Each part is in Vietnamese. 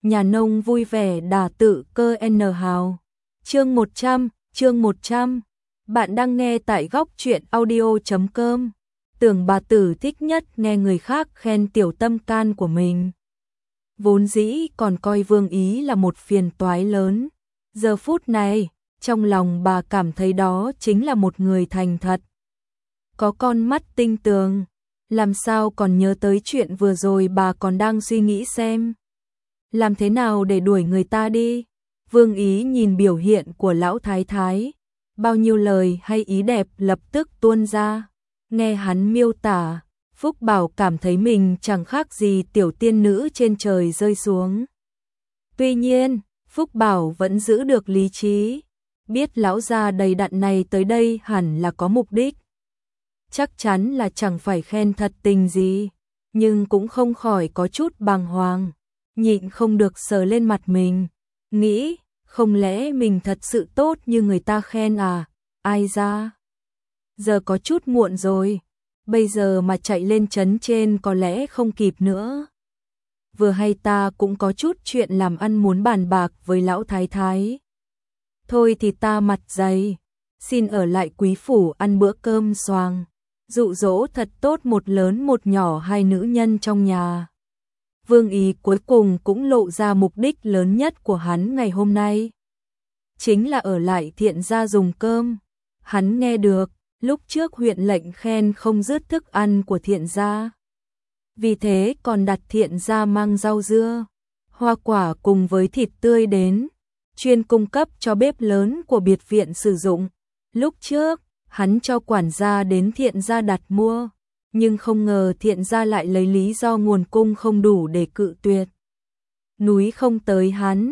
nhà nông vui vẻ đà tự cơ N hào. Chương 100. Bạn đang nghe tại góc truyện audio.com. Tưởng bà Tử thích nhất nghe người khác khen tiểu tâm can của mình. Vốn dĩ còn coi Vương Ý là một phiền toái lớn. Giờ phút này, trong lòng bà cảm thấy đó chính là một người thành thật. Có con mắt tinh tường, làm sao còn nhớ tới chuyện vừa rồi bà còn đang suy nghĩ xem. Làm thế nào để đuổi người ta đi? Vương Ý nhìn biểu hiện của lão thái thái, bao nhiêu lời hay ý đẹp lập tức tuôn ra. Nghe hắn miêu tả, Phúc Bảo cảm thấy mình chẳng khác gì tiểu tiên nữ trên trời rơi xuống. Tuy nhiên, Phúc Bảo vẫn giữ được lý trí, biết lão già đầy đặn này tới đây hẳn là có mục đích. Chắc chắn là chẳng phải khen thật tình gì, nhưng cũng không khỏi có chút bàng hoàng, nhịn không được sờ lên mặt mình, nghĩ, không lẽ mình thật sự tốt như người ta khen à, ai ra. Giờ có chút muộn rồi, bây giờ mà chạy lên trấn trên có lẽ không kịp nữa. Vừa hay ta cũng có chút chuyện làm ăn muốn bàn bạc với lão thái thái. Thôi thì ta mặt dày, xin ở lại quý phủ ăn bữa cơm xoàng, dụ dỗ thật tốt một lớn một nhỏ hai nữ nhân trong nhà. Vương Ý cuối cùng cũng lộ ra mục đích lớn nhất của hắn ngày hôm nay. Chính là ở lại Thiện gia dùng cơm. Hắn nghe được, lúc trước huyện lệnh khen không dứt thức ăn của Thiện gia. Vì thế còn đặt Thiện gia mang rau dưa, hoa quả cùng với thịt tươi đến, chuyên cung cấp cho bếp lớn của biệt viện sử dụng. Lúc trước, hắn cho quản gia đến Thiện gia đặt mua, nhưng không ngờ Thiện gia lại lấy lý do nguồn cung không đủ để cự tuyệt. Núi không tới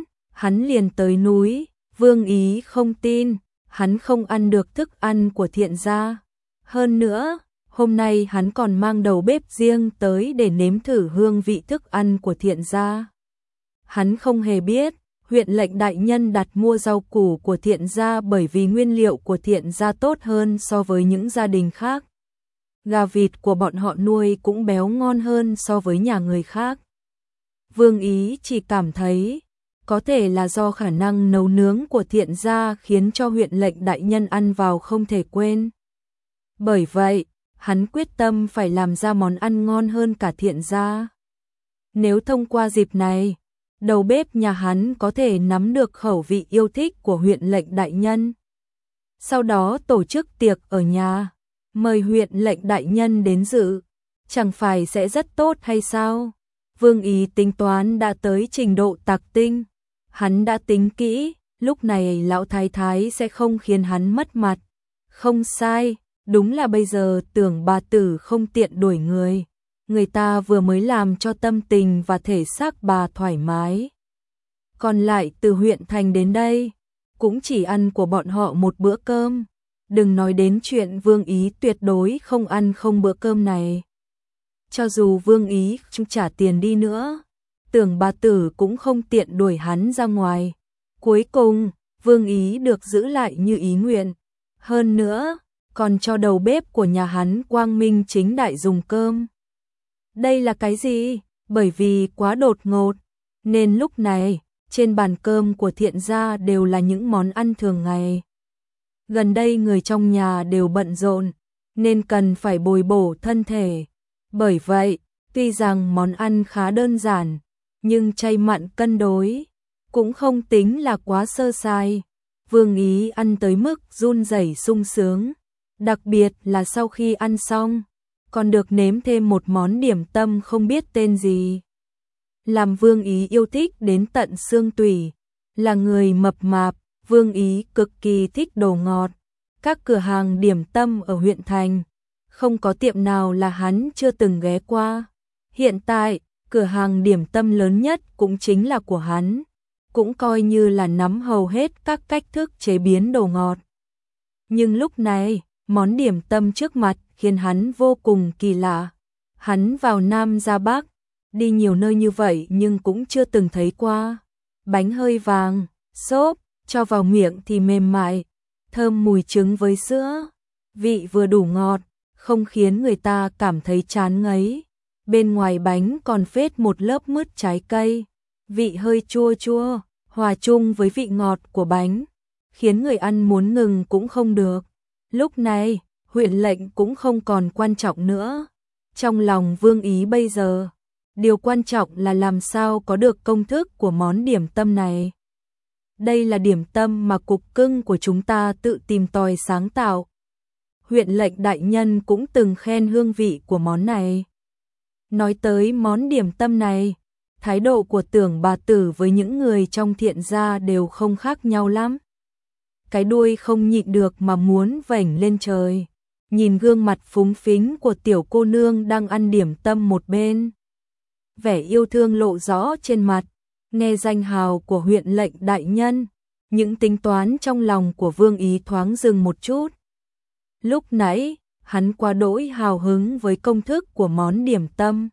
hắn liền tới núi. Vương Ý không tin, hắn không ăn được thức ăn của Thiện gia. Hơn nữa, hôm nay hắn còn mang đầu bếp riêng tới để nếm thử hương vị thức ăn của Thiện gia. Hắn không hề biết, huyện lệnh đại nhân đặt mua rau củ của Thiện gia bởi vì nguyên liệu của Thiện gia tốt hơn so với những gia đình khác. Gà vịt của bọn họ nuôi cũng béo ngon hơn so với nhà người khác. Vương Ý chỉ cảm thấy, có thể là do khả năng nấu nướng của Thiện gia khiến cho huyện lệnh đại nhân ăn vào không thể quên. Bởi vậy, hắn quyết tâm phải làm ra món ăn ngon hơn cả Thiện gia. Nếu thông qua dịp này, đầu bếp nhà hắn có thể nắm được khẩu vị yêu thích của huyện lệnh đại nhân. Sau đó tổ chức tiệc ở nhà, mời huyện lệnh đại nhân đến dự, chẳng phải sẽ rất tốt hay sao? Vương Ý tính toán đã tới trình độ tạc tinh. Hắn đã tính kỹ, lúc này lão thái thái sẽ không khiến hắn mất mặt. Không sai, đúng là bây giờ Tưởng bà Tử không tiện đuổi người. Người ta vừa mới làm cho tâm tình và thể xác bà thoải mái. Còn lại từ huyện thành đến đây, cũng chỉ ăn của bọn họ một bữa cơm. Đừng nói đến chuyện Vương Ý tuyệt đối không ăn không bữa cơm này. Cho dù Vương Ý không trả tiền đi nữa, Tưởng bà Tử cũng không tiện đuổi hắn ra ngoài. Cuối cùng, Vương Ý được giữ lại như ý nguyện. Hơn nữa, còn cho đầu bếp của nhà hắn quang minh chính đại dùng cơm. Đây là cái gì? Bởi vì quá đột ngột, nên lúc này, trên bàn cơm của Thiện gia đều là những món ăn thường ngày. Gần đây người trong nhà đều bận rộn, nên cần phải bồi bổ thân thể. Bởi vậy, tuy rằng món ăn khá đơn giản, nhưng chay mặn cân đối, cũng không tính là quá sơ sài. Vương Ý ăn tới mức run rẩy sung sướng, đặc biệt là sau khi ăn xong, còn được nếm thêm một món điểm tâm không biết tên gì. Làm Vương Ý yêu thích đến tận xương tủy, là người mập mạp, Vương Ý cực kỳ thích đồ ngọt. Các cửa hàng điểm tâm ở huyện thành, không có tiệm nào là hắn chưa từng ghé qua. Hiện tại, cửa hàng điểm tâm lớn nhất cũng chính là của hắn, cũng coi như là nắm hầu hết các cách thức chế biến đồ ngọt. Nhưng lúc này, món điểm tâm trước mặt khiến hắn vô cùng kỳ lạ. Hắn vào Nam ra Bắc, đi nhiều nơi như vậy nhưng cũng chưa từng thấy qua. Bánh hơi vàng, xốp, cho vào miệng thì mềm mại, thơm mùi trứng với sữa, vị vừa đủ ngọt, không khiến người ta cảm thấy chán ngấy. Bên ngoài bánh còn phết một lớp mứt trái cây, vị hơi chua chua, hòa chung với vị ngọt của bánh, khiến người ăn muốn ngừng cũng không được. Lúc này, huyện lệnh cũng không còn quan trọng nữa. Trong lòng Vương Ý bây giờ, điều quan trọng là làm sao có được công thức của món điểm tâm này. Đây là điểm tâm mà cục cưng của chúng ta tự tìm tòi sáng tạo. Huyện lệnh đại nhân cũng từng khen hương vị của món này. Nói tới món điểm tâm này, thái độ của Tưởng bà tử với những người trong Thiện gia đều không khác nhau lắm. Cái đuôi không nhịn được mà muốn vểnh lên trời, nhìn gương mặt phúng phính của tiểu cô nương đang ăn điểm tâm một bên. Vẻ yêu thương lộ rõ trên mặt, nghe danh hào của huyện lệnh đại nhân, những tính toán trong lòng của Vương Ý thoáng dừng một chút. Lúc nãy, hắn quá đỗi hào hứng với công thức của món điểm tâm,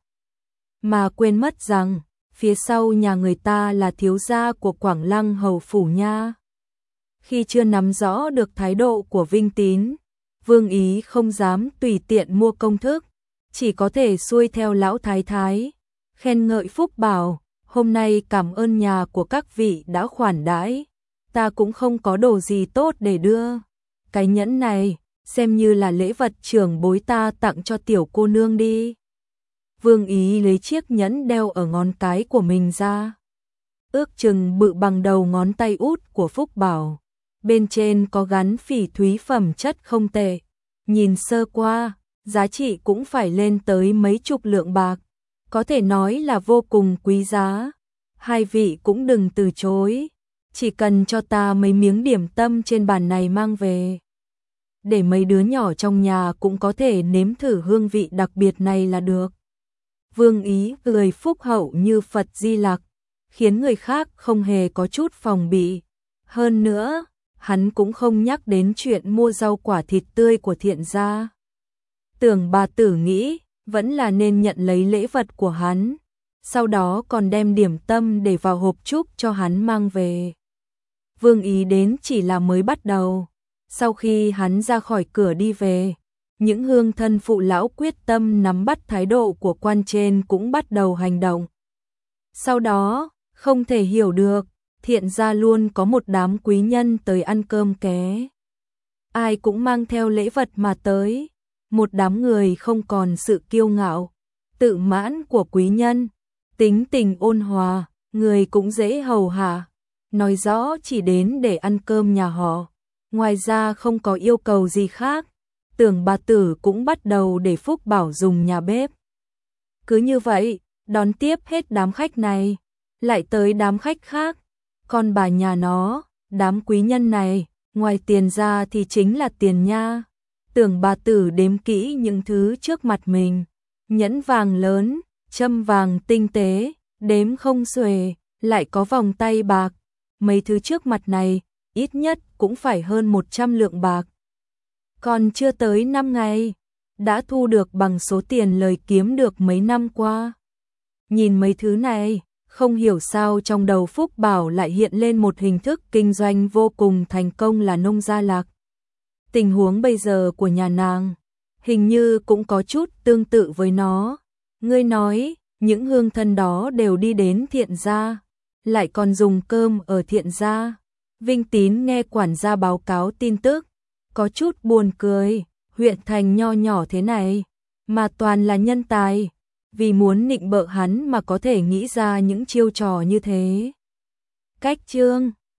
mà quên mất rằng, phía sau nhà người ta là thiếu gia của Quảng Lăng hầu phủ nha. Khi chưa nắm rõ được thái độ của Vinh Tín, Vương Ý không dám tùy tiện mua công thức, chỉ có thể xuôi theo lão thái thái, khen ngợi Phúc bảo, hôm nay cảm ơn nhà của các vị đã khoản đãi, ta cũng không có đồ gì tốt để đưa. Cái nhẫn này, xem như là lễ vật trưởng bối ta tặng cho tiểu cô nương đi. Vương Ý lấy chiếc nhẫn đeo ở ngón cái của mình ra, ước chừng bự bằng đầu ngón tay út của Phúc bảo. Bên trên có gắn phỉ thúy phẩm chất không tệ, nhìn sơ qua, giá trị cũng phải lên tới mấy chục lượng bạc, có thể nói là vô cùng quý giá. Hai vị cũng đừng từ chối, chỉ cần cho ta mấy miếng điểm tâm trên bàn này mang về, để mấy đứa nhỏ trong nhà cũng có thể nếm thử hương vị đặc biệt này là được. Vương Ý cười phúc hậu như Phật Di Lặc, khiến người khác không hề có chút phòng bị. Hơn nữa, hắn cũng không nhắc đến chuyện mua rau quả thịt tươi của Thiện gia. Tưởng bà tử nghĩ, vẫn là nên nhận lấy lễ vật của hắn, sau đó còn đem điểm tâm để vào hộp trúc cho hắn mang về. Vương Ý đến chỉ là mới bắt đầu, sau khi hắn ra khỏi cửa đi về, những hương thân phụ lão quyết tâm nắm bắt thái độ của quan trên cũng bắt đầu hành động. Sau đó, không thể hiểu được, Thiện gia luôn có một đám quý nhân tới ăn cơm ké. Ai cũng mang theo lễ vật mà tới, một đám người không còn sự kiêu ngạo, tự mãn của quý nhân, tính tình ôn hòa, người cũng dễ hầu hạ, nói rõ chỉ đến để ăn cơm nhà họ, ngoài ra không có yêu cầu gì khác. Tưởng bà tử cũng bắt đầu để Phúc bảo dùng nhà bếp. Cứ như vậy, đón tiếp hết đám khách này, lại tới đám khách khác. Còn bà nhà nó, đám quý nhân này, ngoài tiền ra thì chính là tiền nha. Tưởng bà tử đếm kỹ những thứ trước mặt mình, nhẫn vàng lớn, châm vàng tinh tế, đếm không xuể, lại có vòng tay bạc. Mấy thứ trước mặt này, ít nhất cũng phải hơn 100 lượng bạc. Còn chưa tới 5 ngày, đã thu được bằng số tiền lời kiếm được mấy năm qua. Nhìn mấy thứ này, không hiểu sao trong đầu Phúc Bảo lại hiện lên một hình thức kinh doanh vô cùng thành công là nông gia lạc. Tình huống bây giờ của nhà nàng, hình như cũng có chút tương tự với nó. Ngươi nói, những hương thân đó đều đi đến Thiện gia, lại còn dùng cơm ở Thiện gia. Vinh Tín nghe quản gia báo cáo tin tức, có chút buồn cười, huyện thành nho nhỏ thế này, mà toàn là nhân tài, vì muốn nịnh bợ hắn mà có thể nghĩ ra những chiêu trò như thế. Cách chương